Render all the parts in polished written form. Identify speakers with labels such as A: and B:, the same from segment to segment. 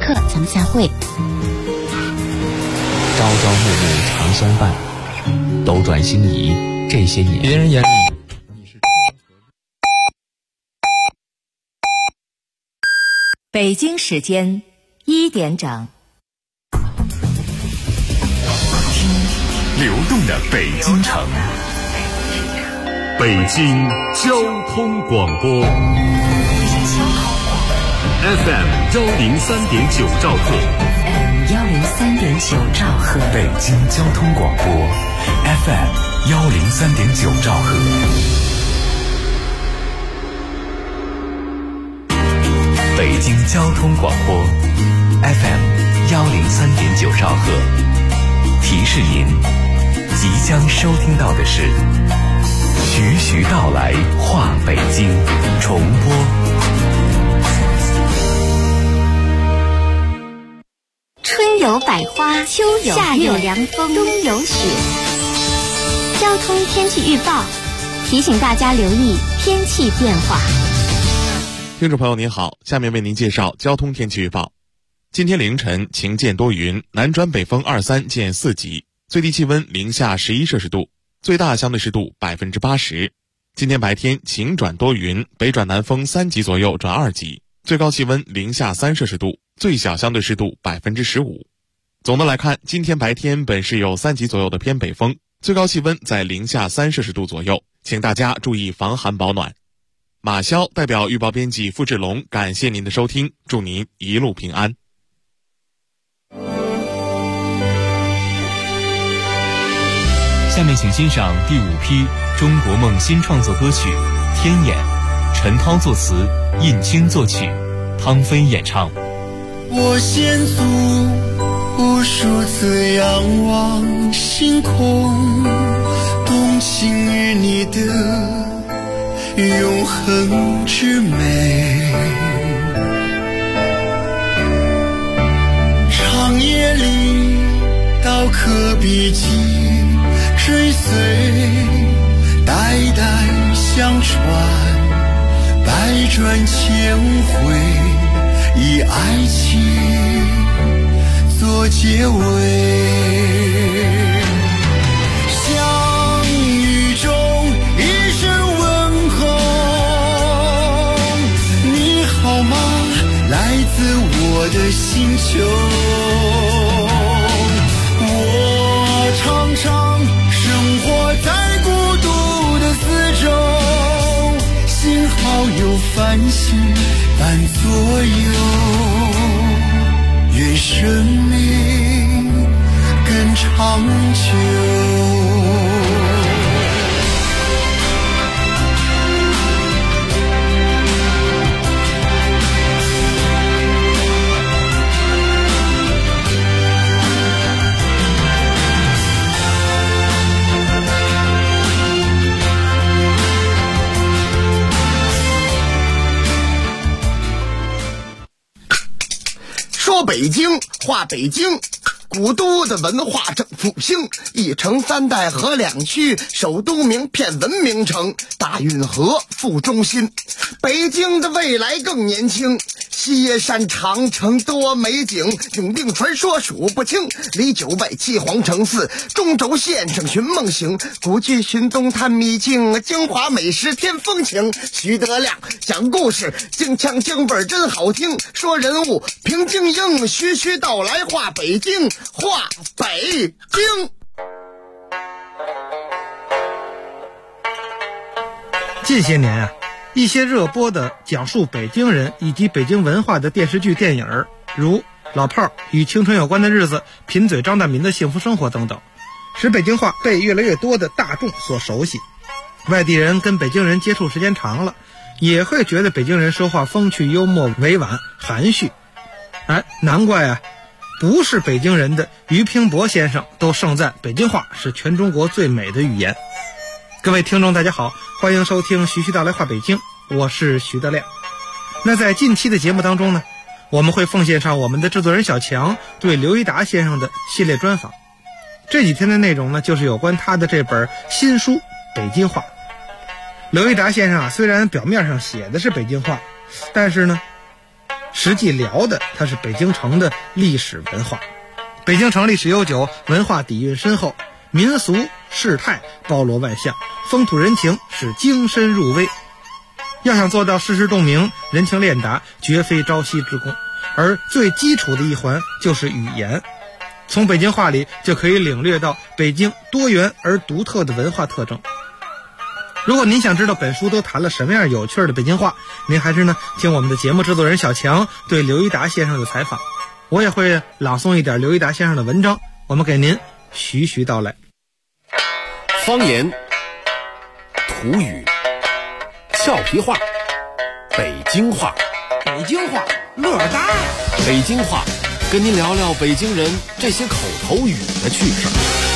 A: 刻咱们再会。
B: 朝朝暮暮常相伴，斗转星移这些年，
C: 别人眼里你是
D: 北京时间1点整。
E: 流动的北京城，北京交通广播 FM 103.9兆赫
D: 103.9兆赫，
E: 北京交通广播 FM 103.9兆赫，北京交通广播 FM 103.9兆赫。提示您，即将收听到的是徐徐道来话北京重播。
A: 春有百花，秋有夏有凉风，冬有雪。交通天气预报提醒大家留意天气变化。
F: 听众朋友您好，下面为您介绍交通天气预报。今天凌晨晴见多云，南转北风2、3见4级，最低气温零下11摄氏度，最大相对湿度80%。今天白天晴转多云，北转南风3级左右转2级，最高气温零下3摄氏度，最小相对湿度15%。总的来看，今天白天本市有3级左右的偏北风，最高气温在零下3摄氏度左右，请大家注意防寒保暖。马潇代表预报编辑付志龙，感谢您的收听，祝您一路平安。
B: 下面请欣赏第5批中国梦新创作歌曲《天眼》，陈涛作词，印青作曲，汤飞演唱。
G: 我先祖无数次仰望星空，动情于你的永恒之美。长夜里刀刻笔迹追随，代代相传，百转千回，以爱情做结尾。相遇中一声问候，你好吗？来自我的星球。我常常生活在孤独的四周，幸好有繁星伴左右，愿生命更长久。说北京话北京，古都的文化正复兴，一城3代河2区，首都名片文明城，大运河副中心。北京的未来更年轻，西耶山长城多美景，永定传说数不清，离9外7皇城4，中轴线上寻梦行，古剧寻东探秘境，京华美食添风情。徐德亮讲故事，京腔京味真好听，说人物评京英，徐徐道来话北京，话北京。
H: 近些年啊，一些热播的讲述北京人以及北京文化的电视剧、电影，如《老炮儿》与青春有关的日子、贫嘴张大民的幸福生活等等，使北京话被越来越多的大众所熟悉。外地人跟北京人接触时间长了，也会觉得北京人说话风趣幽默、委婉含蓄。难怪啊，不是北京人的俞平伯先生都盛赞北京话是全中国最美的语言。各位听众大家好，欢迎收听徐徐道来话北京，我是徐德亮。那在近期的节目当中呢，我们会奉献上我们的制作人小强对刘一达先生的系列专访。这几天的内容呢，就是有关他的这本新书《北京话》。刘一达先生啊，虽然表面上写的是北京话，但是呢， 实际聊的它是北京城的历史文化。北京城历史悠久，文化底蕴深厚，民俗事态包罗万象，风土人情是精深入微。要想做到事事洞明，人情练达，绝非朝夕之功，而最基础的一环就是语言。从北京话里就可以领略到北京多元而独特的文化特征。如果您想知道本书都谈了什么样有趣的北京话，您还是听我们的节目制作人小强对刘一达先生的采访，我也会朗诵一点刘一达先生的文章，我们给您徐徐道来。
C: 方言、土语、俏皮话、北京话，
G: 北京话乐大，
C: 北京话跟您聊聊北京人这些口头语的趣事。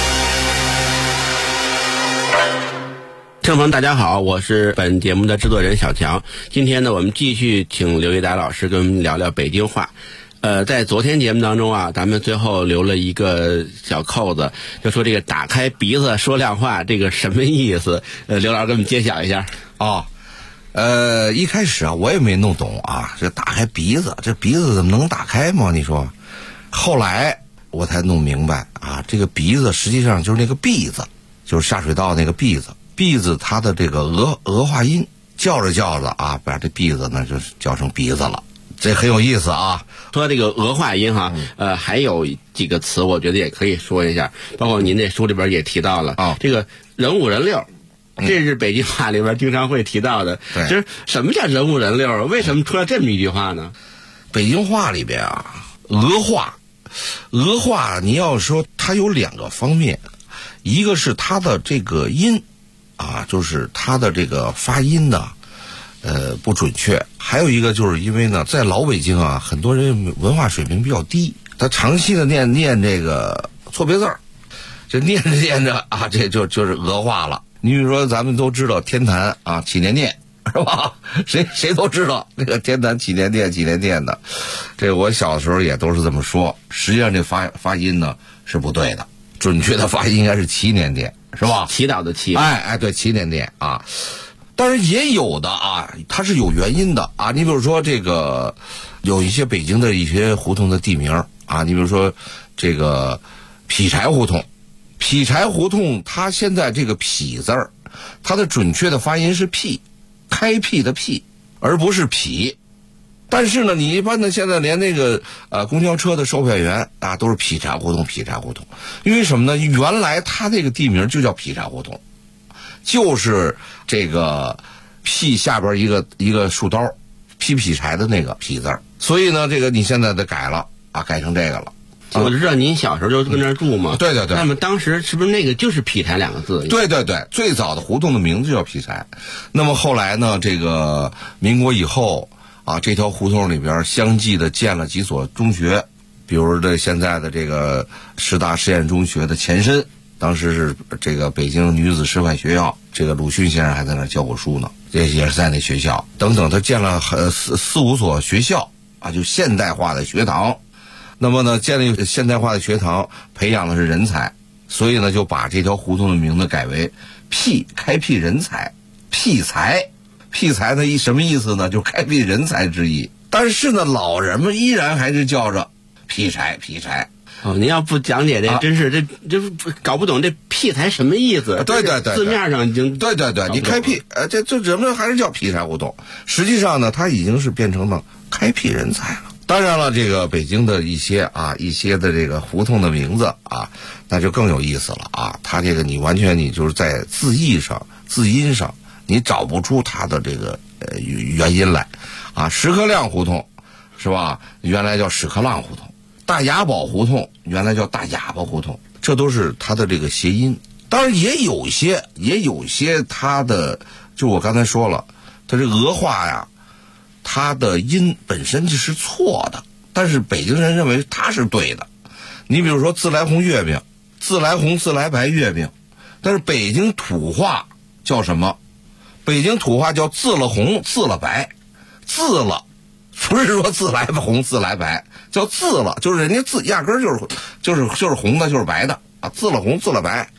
I: 听众朋友大家好，我是本节目的制作人小强。今天呢，我们继续请刘一达老师跟我们聊聊北京话。在昨天节目当中啊，咱们最后留了一个小扣子，就说这个打开鼻子说亮话，这个什么意思？刘老师给我们揭晓一下。
J: 一开始啊，我也没弄懂啊，这打开鼻子，这鼻子怎么能打开吗？你说，后来我才弄明白啊，这个鼻子实际上就是那个篦子，就是下水道那个篦子，篦子它的这个俄化音，叫着叫着啊，把这篦子呢就叫成鼻子了，这很有意思啊。
I: 说这个俄化音哈，还有几个词，我觉得也可以说一下，包括您这书里边也提到了啊，这个人五人六。这是北京话里边经常会提到的。
J: 对，
I: 就是什么叫人五人六？为什么出了这么一句话呢？
J: 北京话里边啊，俄话你要说它有两个方面，一个是它的这个音啊，就是它的这个发音呢不准确，还有一个就是因为呢，在老北京啊，很多人文化水平比较低，他长期的念这个错别字儿，这念着啊，这就是俄话了。你比如说，咱们都知道天坛啊，祈年殿是吧？谁都知道那个天坛祈年殿的，这我小的时候也都是这么说。实际上这发音呢是不对的，准确的发音应该是祈年殿，是吧？
I: 祈祷的祈。
J: 哎，对，祈年殿啊。但是也有的啊，它是有原因的啊。你比如说这个，有一些北京的一些胡同的地名啊，你比如说这个劈柴胡同。劈柴胡同，它现在这个劈字儿，它的准确的发音是辟，开辟的辟，而不是劈。但是呢，你一般的现在连那个公交车的售票员啊，都是劈柴胡同。因为什么呢？原来它那个地名就叫劈柴胡同，就是这个辟下边一个树刀，劈柴的那个劈字儿。所以呢，这个你现在得改了啊，改成这个了。
I: 我知道您小时候就跟那儿住嘛。
J: 对。
I: 那么当时是不是那个就是劈柴两个字？
J: 对，最早的胡同的名字叫劈柴。那么后来呢，这个民国以后啊，这条胡同里边相继的建了几所中学，比如这现在的这个师大实验中学的前身，当时是这个北京女子师范学校，这个鲁迅先生还在那儿教过书呢，这也是在那学校等等，他建了四五所学校啊，就现代化的学堂。那么呢，建立现代化的学堂，培养的是人才，所以呢，就把这条胡同的名字改为辟，开辟人才，辟财呢什么意思呢？就开辟人才之意。但是呢，老人们依然还是叫着劈柴。
I: 哦，您要不讲解这，真是这搞不懂这辟财什么意思？
J: 对，
I: 字面上已经
J: 对，你开辟，这人们还是叫劈柴胡同。实际上呢，它已经是变成了开辟人才了。当然了，这个北京的一些的这个胡同的名字啊，那就更有意思了啊。它这个你完全你就是在字音上，你找不出它的这个原因来啊。石刻亮胡同是吧？原来叫屎壳郎胡同。大雅宝胡同原来叫大哑巴胡同，这都是它的这个谐音。当然也有些它的，就我刚才说了，它这俄话呀。它的音本身就是错的，但是北京人认为它是对的。你比如说自来红月饼，自来红自来白月饼，但是北京土话叫什么？北京土话叫自了红自了白，自了不是说自来红自来白，叫自了，就是人家自压根儿就是红的，就是白的啊，自了红自了白。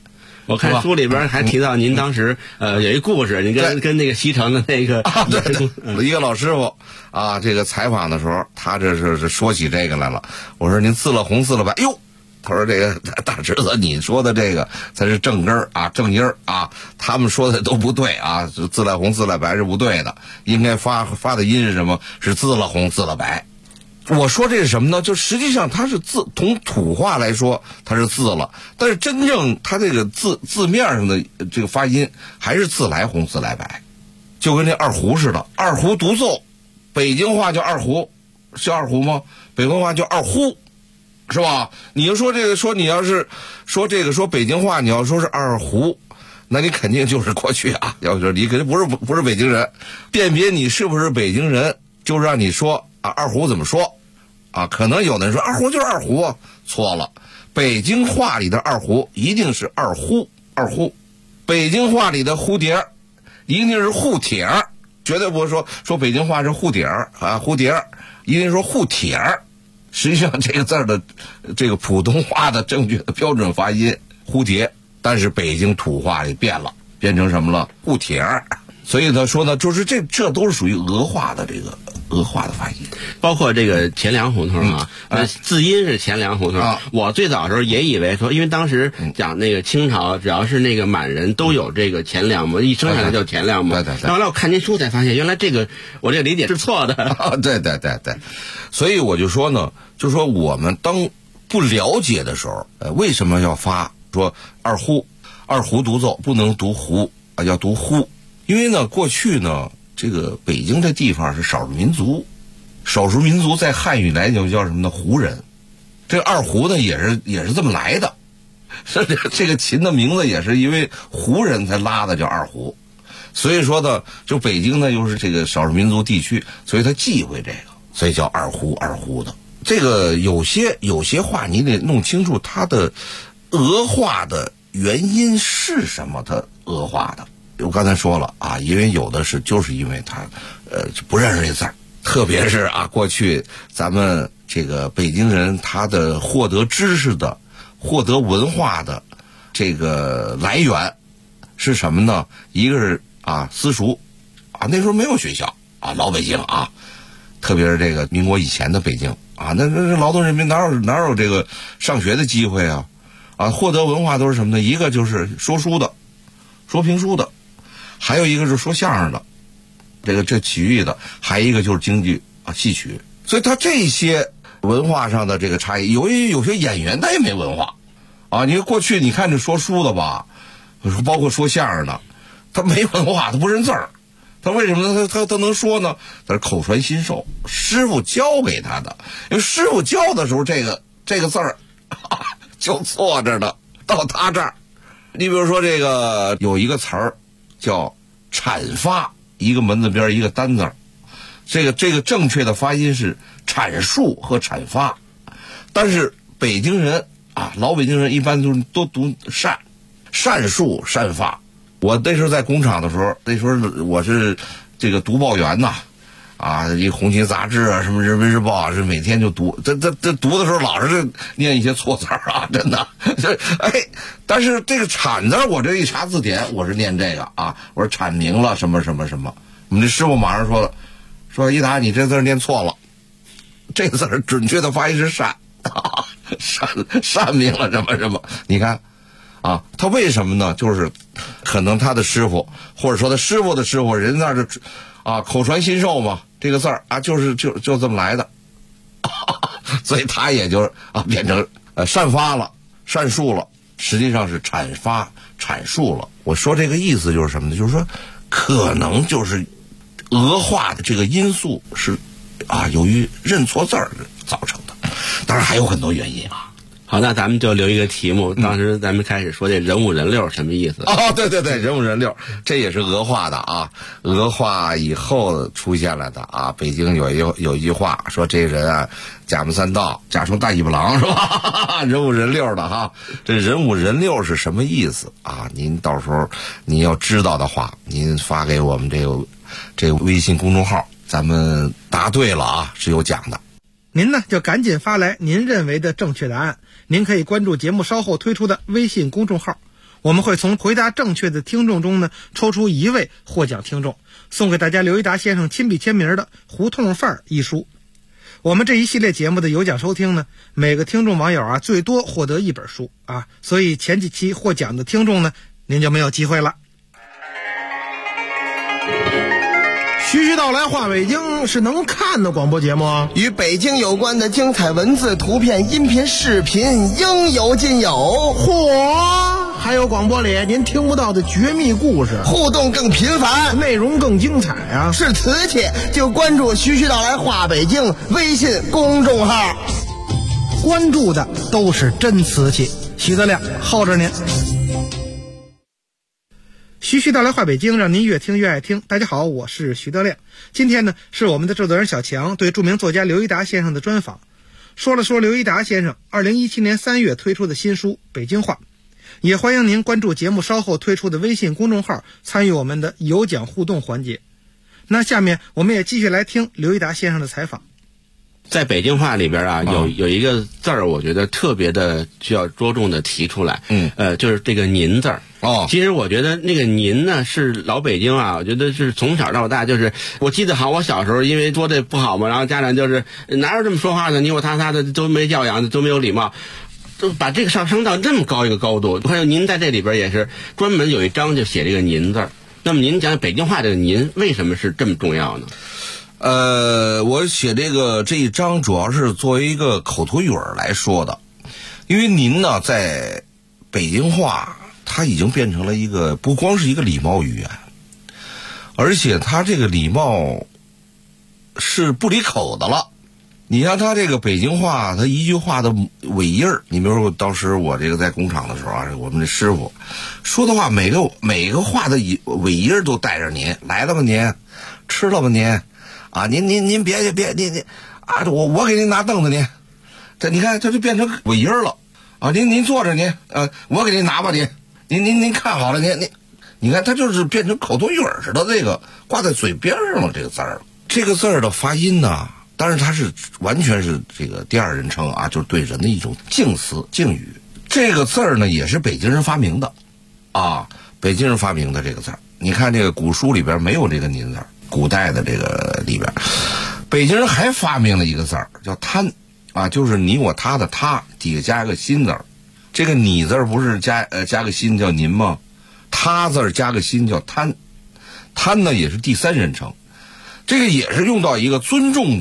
I: 我看书里边还提到您当时有一故事，你跟那个西城的那个
J: 对，一个老师傅啊，这个采访的时候，他这是说起这个来了。我说您字了红字了白，哟，他说这个大侄子，你说的这个才是正根啊，正音啊，他们说的都不对啊，字了红字了白是不对的，应该发的音是什么？是字了红字了白。我说这是什么呢？就实际上它是字，从土话来说它是字了，但是真正它这个字面上的这个发音还是字来红字来白，就跟这二胡似的，二胡独奏，北京话叫二胡，是二胡吗？北方话叫二呼，是吧？你就说这个，说你要是说这个说北京话，你要说是二胡，那你肯定就是过去啊，要是你肯定不是北京人，辨别你是不是北京人，就让你说啊二胡怎么说啊？可能有的人说二胡就是二胡啊，错了。北京话里的二胡一定是二呼，二呼。北京话里的蝴蝶一定是护帖儿，绝对不是说北京话是护帖儿啊，蝴蝶一定说护帖儿。实际上这个字的这个普通话的正确的标准发音蝴蝶，但是北京土话里变了，变成什么了？护帖儿。所以他说呢，就是这都是属于俄化的俄化的发音，
I: 包括这个钱粮胡同啊，字音是钱粮胡同。我最早的时候也以为说，因为当时讲那个清朝，只要是那个满人都有这个钱粮嘛，一生下来就钱粮嘛。
J: 对。
I: 然后来我看您书才发现，原来这个我这个理解是错的。
J: 对。所以我就说呢，就说我们当不了解的时候，为什么要发说二胡独奏不能读胡啊，要读呼？因为呢，过去呢，这个北京这地方是少数民族，在汉语来讲叫什么呢？胡人。这个二胡呢也是这么来的，这个琴的名字也是因为胡人才拉的叫二胡。所以说呢，就北京呢又是这个少数民族地区，所以他忌讳这个，所以叫二胡的。这个有些话你得弄清楚它的俄化的原因是什么，它俄化的。我刚才说了啊，因为有的就是因为他不认识这字儿，特别是啊过去咱们这个北京人他的获得知识的、获得文化的这个来源是什么呢？一个是啊私塾啊，那时候没有学校啊，老北京啊，特别是这个民国以前的北京啊，那劳动人民哪有这个上学的机会啊？啊，获得文化都是什么呢？一个就是说书的、说评书的。还有一个是说相声的，这曲艺的，还有一个就是京剧啊戏曲，所以他这些文化上的这个差异，有些演员他也没文化啊。你过去你看这说书的吧，包括说相声的，他没文化，他不认字儿，他为什么呢？他能说呢？他是口传心授，师傅教给他的，因为师傅教的时候这个字儿就错着呢，到他这儿，你比如说这个有一个词儿。叫阐发，一个门字边一个单字，这个正确的发音是阐述和阐发，但是北京人啊，老北京人一般都读善述善发。我那时候在工厂的时候，那时候我是这个读报员呐，啊，一红旗杂志啊，什么人民日报啊，是每天就读，这读的时候老是念一些错字啊，真的，但是这个铲字，我这一查字典，我是念这个啊，我说铲明了什么什么什么，我们这师傅马上说一达你这字念错了，这个字准确的发音是善明了什么什么，你看啊，他为什么呢？就是可能他的师傅或者说他师傅的师傅，人那是啊口传心授嘛，这个字儿啊就这么来的，所以他也就啊变成善发了、善述了。实际上是阐发、阐述了。我说这个意思就是什么呢？就是说，可能就是俄化的这个因素是啊，由于认错字儿造成的。当然还有很多原因啊。
I: 好，那咱们就留一个题目。当时咱们开始说这人五人六什么意思？
J: 哦，对，人五人六，这也是俄化的啊。俄化以后出现了的啊。北京有一句话说，这人啊，假模三道，假充大尾巴狼，是吧？人五人六的哈。这人五人六是什么意思啊？您到时候您要知道的话，您发给我们这个微信公众号，咱们答对了啊，是有奖的。
H: 您呢就赶紧发来您认为的正确答案。您可以关注节目稍后推出的微信公众号， 我们会从回答正确的听众中呢，抽出1位获奖听众，送给大家刘一达先生亲笔签名的《胡同范儿》一书。我们这一系列节目的有奖收听呢，每个听众网友啊最多获得1本书啊，所以前几期获奖的听众呢，您就没有机会了。
K: 徐徐道来话北京是能看的广播节目啊，
G: 与北京有关的精彩文字、图片、音频、视频应有尽有。
K: 嚯，还有广播里您听不到的绝密故事，
G: 互动更频繁，
K: 内容更精彩啊！
G: 是瓷器就关注徐徐道来话北京微信公众号，
K: 关注的都是真瓷器。徐德亮候着您。
H: 徐徐道来话北京，让您越听越爱听。大家好，我是徐德亮。今天呢，是我们的制作人小强对著名作家刘一达先生的专访，说了说刘一达先生2017年3月推出的新书《北京话》，也欢迎您关注节目稍后推出的微信公众号，参与我们的有奖互动环节。那下面我们也继续来听刘一达先生的采访。
I: 在北京话里边啊，有一个字儿，我觉得特别的需要着重的提出来，就是这个您字儿。其实我觉得那个您呢，是老北京啊，我觉得是从小到大，就是我记得好，我小时候因为说这不好嘛，然后家长就是哪有这么说话的，你我他的都没教养，都没有礼貌，都把这个上升到这么高一个高度。还有您在这里边也是专门有一章就写这个您字儿。那么您讲北京话这个您为什么是这么重要呢？
J: 我写这一章主要是作为一个口头语来说的，因为您呢在北京话它已经变成了一个不光是一个礼貌语言，而且它这个礼貌是不离口的了。你像它这个北京话，它一句话的尾音儿，你比如说当时我这个在工厂的时候啊，我们这师傅说的话，每个话的尾音儿都带着您来了吧您，吃了吧您。啊，您别您啊，我给您拿凳子您，这你看这就变成尾音了啊！您坐着您，我给您拿吧您看好了你看它就是变成口头语似的，这个挂在嘴边上了这个字儿。这个字儿的发音呢，当然它是完全是这个第二人称啊，就是对人的一种敬词敬语。这个字儿呢也是北京人发明的啊，北京人发明的这个字儿。你看这个古书里边没有这个您字儿。古代的这个里边，北京人还发明了一个字儿叫贪啊，就是你我他的他底下加个心字儿，这个你字儿不是加个心叫您吗？他字儿加个心叫贪，贪呢也是第三人称，这个也是用到一个尊敬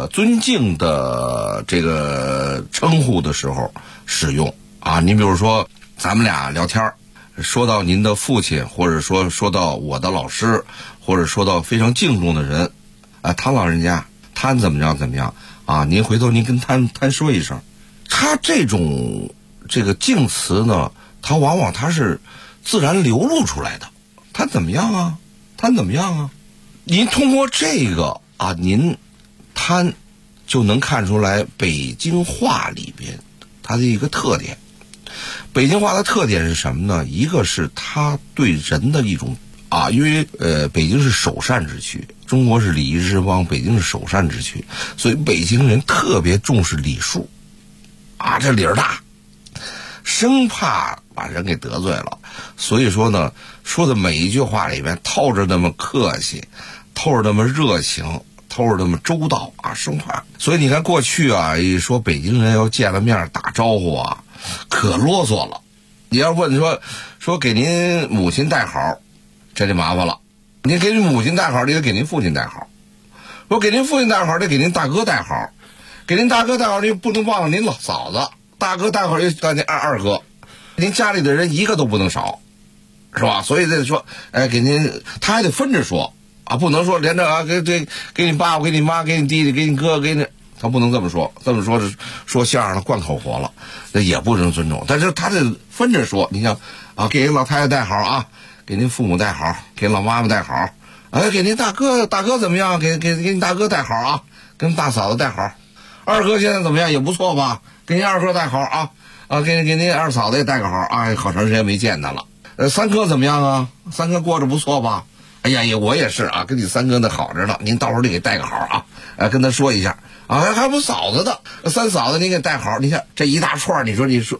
J: 的这个称呼的时候使用啊。你比如说咱们俩聊天说到您的父亲，或者说到我的老师，或者说到非常敬重的人，谭老人家，谭怎么样啊？您回头您跟谭说一声。他这种这个敬词呢，他往往他是自然流露出来的。谭怎么样啊？谭怎么样啊？您通过这个啊，您谭就能看出来北京话里边它的一个特点。北京话的特点是什么呢？一个是它对人的一种啊，因为北京是首善之区，中国是礼仪之邦，北京是首善之区，所以北京人特别重视礼数啊，这理儿大，生怕把人给得罪了，所以说呢，说的每一句话里面透着那么客气，透着那么热情，透着那么周到啊，生怕。所以你看过去啊，一说北京人要见了面打招呼啊，可啰嗦了。你要问说给您母亲带好，这就麻烦了。您给您母亲带好，你得给您父亲带好。说给您父亲带好，得给您大哥带好。给您大哥带好，您不能忘了您老嫂子。大哥带好，就您二哥。您家里的人一个都不能少，是吧？所以得说，给您他还得分着说啊，不能说连着啊，给你爸爸，给你妈，给你弟弟，给你哥，给你。他不能这么说，这么说是说相声的惯口活了，那也不能尊重。但是他得分着说，你像啊，给您老太太带好啊，给您父母带好，给老妈妈带好，给您大哥怎么样？给你大哥带好啊，给您大嫂子带好，二哥现在怎么样？也不错吧？给您二哥带好啊，给您二嫂子也带个好啊，好长时间没见他了。三哥怎么样啊？三哥过着不错吧？哎呀，我也是啊，跟你三哥那好着呢，您到时候得给带个好啊，跟他说一下。啊，还不嫂子的三嫂子，您给带好。你看这一大串，你说，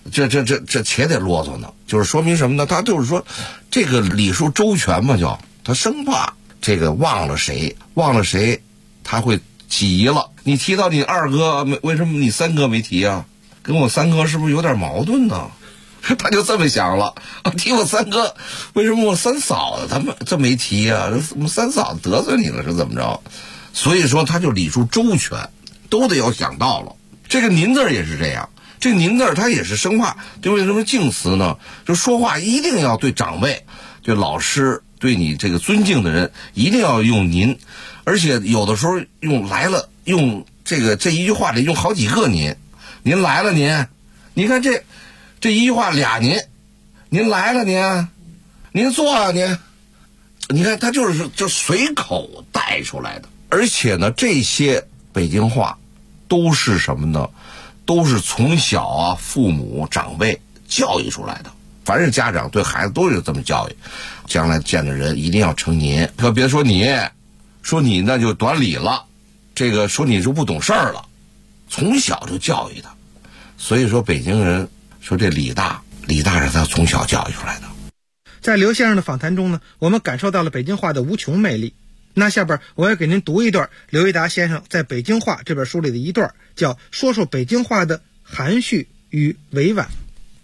J: 这且得啰嗦呢。就是说明什么呢？他就是说，这个礼数周全嘛，叫他生怕这个忘了谁，他会急了。你提到你二哥，为什么你三哥没提啊？跟我三哥是不是有点矛盾呢？他就这么想了，提我三哥，为什么我三嫂子他们这没提啊？我们三嫂子得罪你了是怎么着？所以说他就礼数周全，都得要想到了。这个您字也是这样，这个您字他也是生怕，就为什么敬词呢？就说话一定要对长辈、对老师、对你这个尊敬的人，一定要用您，而且有的时候用这一句话里用好几个您。您来了您，你看这一句话俩您来了您坐啊您，你看他就随口带出来的。而且呢，这些北京话都是什么呢？都是从小啊父母长辈教育出来的。凡是家长对孩子都有这么教育，将来见着人一定要称您，可别说你那就短礼了，这个说你就不懂事儿了，从小就教育他。所以说北京人说这李大是他从小教育出来的。
H: 在刘先生的访谈中呢，我们感受到了北京话的无穷魅力。那下边我要给您读一段刘一达先生在《北京话》这本书里的一段，叫说说北京话的含蓄与委婉。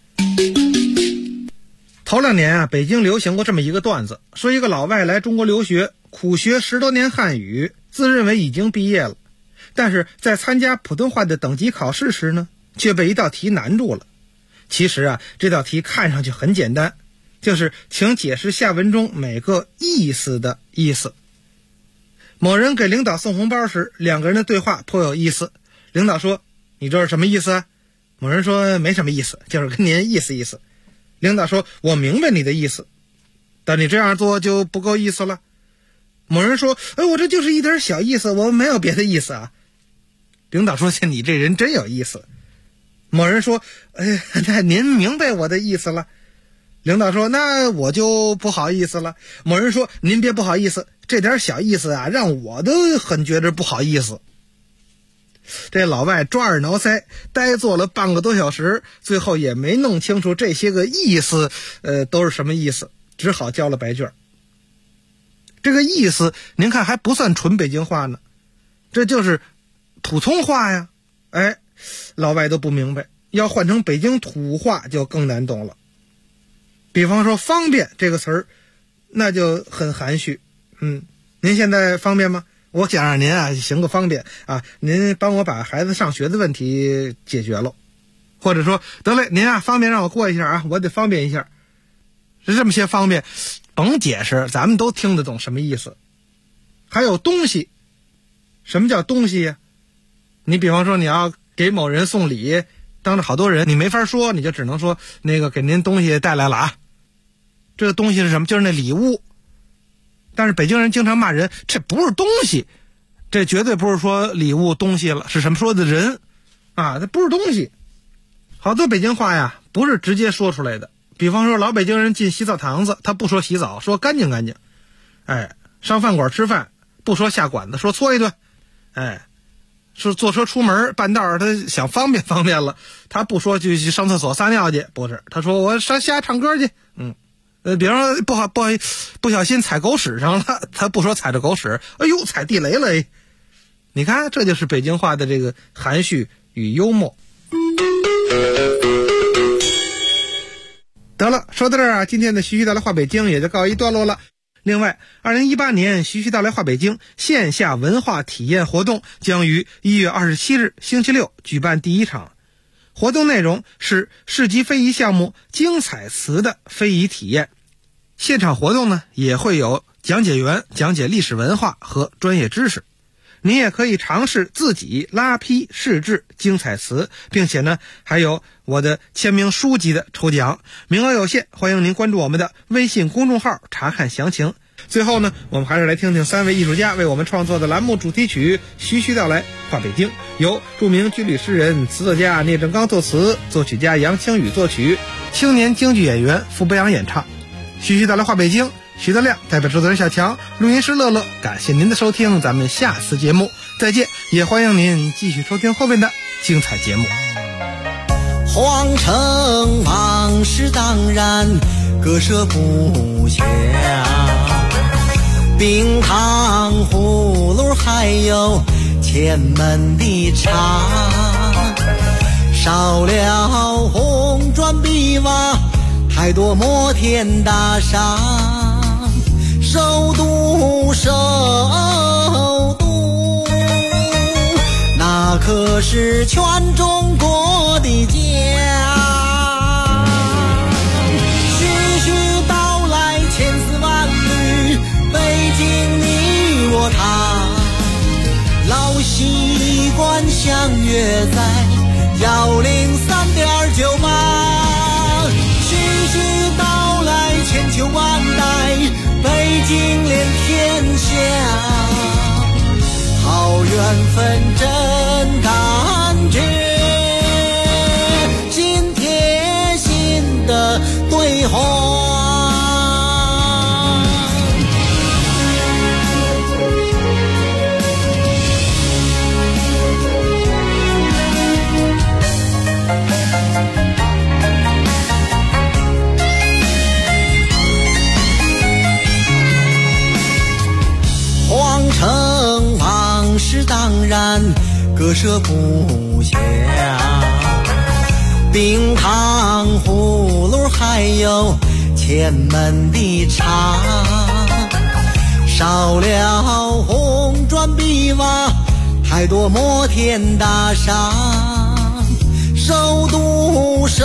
H: 头2年啊，北京流行过这么一个段子，说一个老外来中国留学，苦学10多年汉语，自认为已经毕业了，但是在参加普通话的等级考试时呢，却被一道题难住了。其实啊，这道题看上去很简单，就是请解释下文中每个意思的意思。某人给领导送红包时，两个人的对话颇有意思。领导说：“你这是什么意思啊？”某人说：“没什么意思，就是跟您意思意思。”领导说：“我明白你的意思，但你这样做就不够意思了。”某人说：“我这就是一点小意思，我没有别的意思啊。”领导说：“你这人真有意思。”某人说：“那您明白我的意思了。”领导说：“那我就不好意思了。”某人说：“您别不好意思，这点小意思啊，让我都很觉着不好意思。”这老外抓耳挠腮，呆坐了半个多小时，最后也没弄清楚这些个意思，都是什么意思，只好交了白卷。这个意思，您看还不算纯北京话呢，这就是普通话呀。老外都不明白，要换成北京土话就更难懂了。比方说方便这个词儿，那就很含蓄。您现在方便吗？我想让您啊行个方便啊，您帮我把孩子上学的问题解决了。或者说得嘞，您啊方便让我过一下啊，我得方便一下。是这么些方便，甭解释，咱们都听得懂什么意思。还有东西，什么叫东西呀？你比方说你要给某人送礼，当着好多人你没法说，你就只能说那个给您东西带来了啊。这个东西是什么？就是那礼物。但是北京人经常骂人，这不是东西，这绝对不是说礼物东西了，是什么说的人啊？这不是东西。好多北京话呀不是直接说出来的，比方说老北京人进洗澡堂子，他不说洗澡，说干净干净。上饭馆吃饭不说下馆子，说搓一顿。说坐车出门半道他想方便方便了，他不说就去上厕所撒尿去，不是，他说我上下唱歌去。比方说不小心踩狗屎上了，他不说踩着狗屎，踩地雷了。你看，这就是北京话的这个含蓄与幽默。得了，说到这儿啊，今天的徐徐道来话北京也就告一段落了。另外，2018年徐徐道来话北京线下文化体验活动将于1月27日星期六举办第1场。活动内容是市级非遗项目精彩词的非遗体验。现场活动呢也会有讲解员讲解历史文化和专业知识。您也可以尝试自己拉坯试制精彩词，并且呢还有我的签名书籍的抽奖，名额有限，欢迎您关注我们的微信公众号查看详情。最后呢，我们还是来听听3位艺术家为我们创作的栏目主题曲《徐徐道来话北京》，由著名军旅诗人、词作家聂正刚作词，作曲家杨清宇作曲，青年京剧演员傅博阳演唱。徐徐道来话北京，徐德亮代表制作人小强，录音师乐乐，感谢您的收听，咱们下次节目再见，也欢迎您继续收听后面的精彩节目。
L: 皇城往事当然割舍不下，冰糖葫芦还有前门的茶，少了红砖碧瓦，太多摩天大厦，首都首都，那可是全中国的家。徐徐道来千丝万缕，北京你我他，老习惯相约在103.98。徐徐道来千秋万代，北京连天下，好缘分真感觉，心贴心的对话。皇城往事当然割舍不下，冰糖葫芦还有前门的茶，少了红砖碧瓦，太多摩天大厦，首都首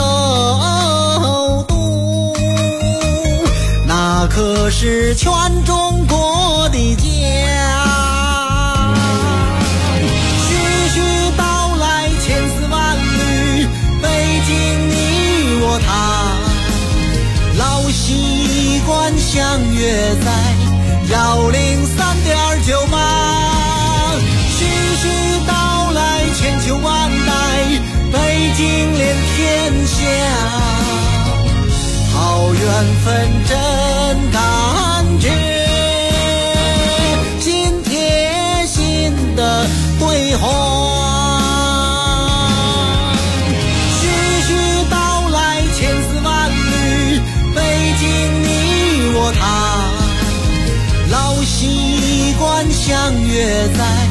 L: 都，那可是全中国的家。徐徐道来千丝万缕，北京你我他，老习惯相约在103.98。徐徐道来千秋万代，北京连天下，好缘分真感觉，心贴心的对话。徐徐道来千丝万缕，北京你我他，老习惯相约在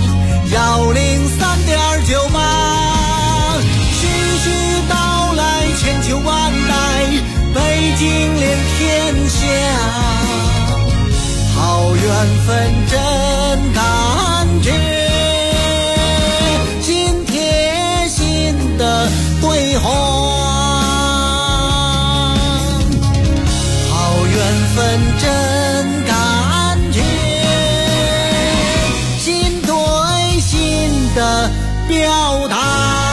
L: 103.98。徐徐道来千秋万代，北京连天下，好缘分真感觉，心贴心的对话。好缘分真感觉，心对心的表达。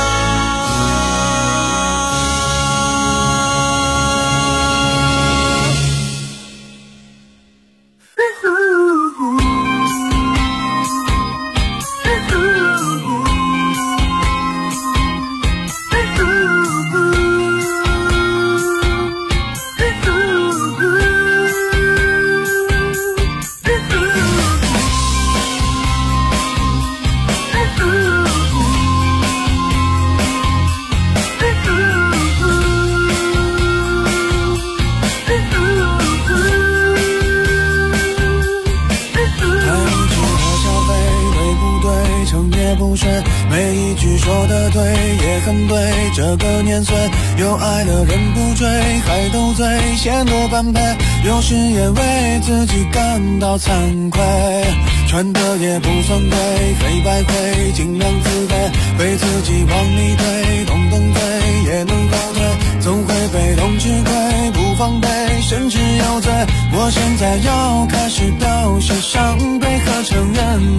M: 每一句说的对也很对，这个年岁有爱的人不追，还斗嘴显得般配，有时也为自己感到惭愧，穿的也不算对，黑白灰尽量自卑，被自己往里推，动动嘴也能后退，总会被动吃亏，不防备甚至有罪，我现在要开始表现伤悲和承认。